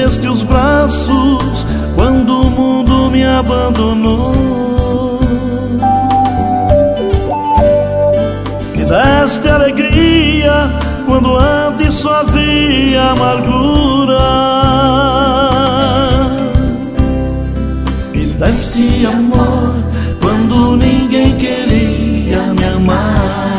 estendeste os braços quando o mundo me abandonou. Me deste alegria quando antes só havia amargura. Me deste amor quando ninguém queria me amar.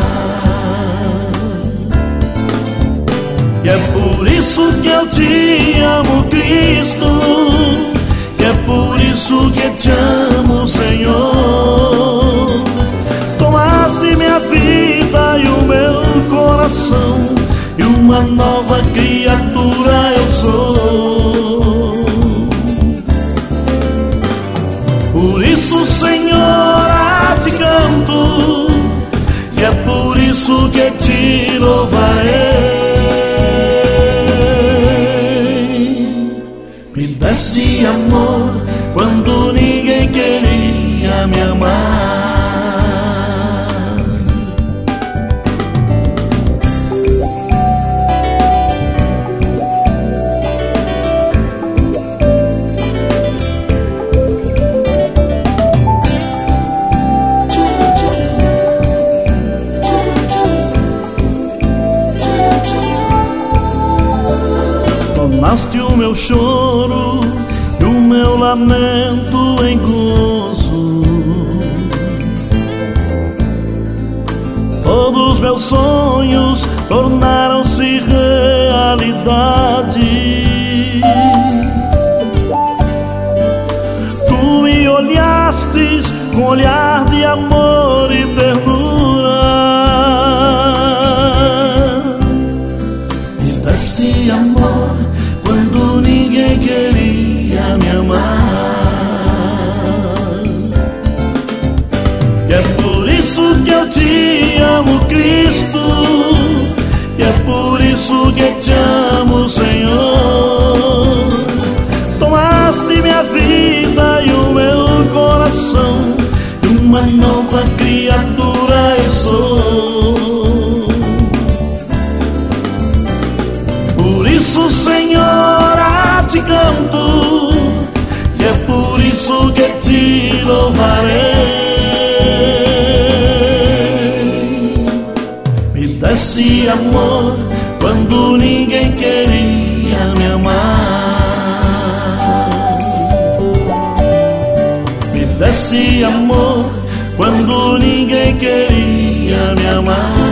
E é por isso que eu te amo, Cristo, e é por isso que te amo, Senhor. Tomaste minha vida e o meu coração, e uma nova criatura eu sou. Por isso, Senhor, a ti canto, e é por isso que te louvarei. Me desse amor quando ninguém queria me amar. Tornaste o meu choro e o meu lamento em gozo. Todos meus sonhos tornaram-se realidade. Tu me olhastes com olhar de amor e ternura. Me desse amor quando ninguém queria me amar. E é por isso que eu te amo, Cristo, e é por isso que te amo, Senhor. Tomaste minha vida e o meu coração, e uma nova criatura eu sou. Por isso, Senhor, a ti canto, e é por isso que te louvarei. Me desse amor quando ninguém queria me amar. Me desse amor quando ninguém queria me amar.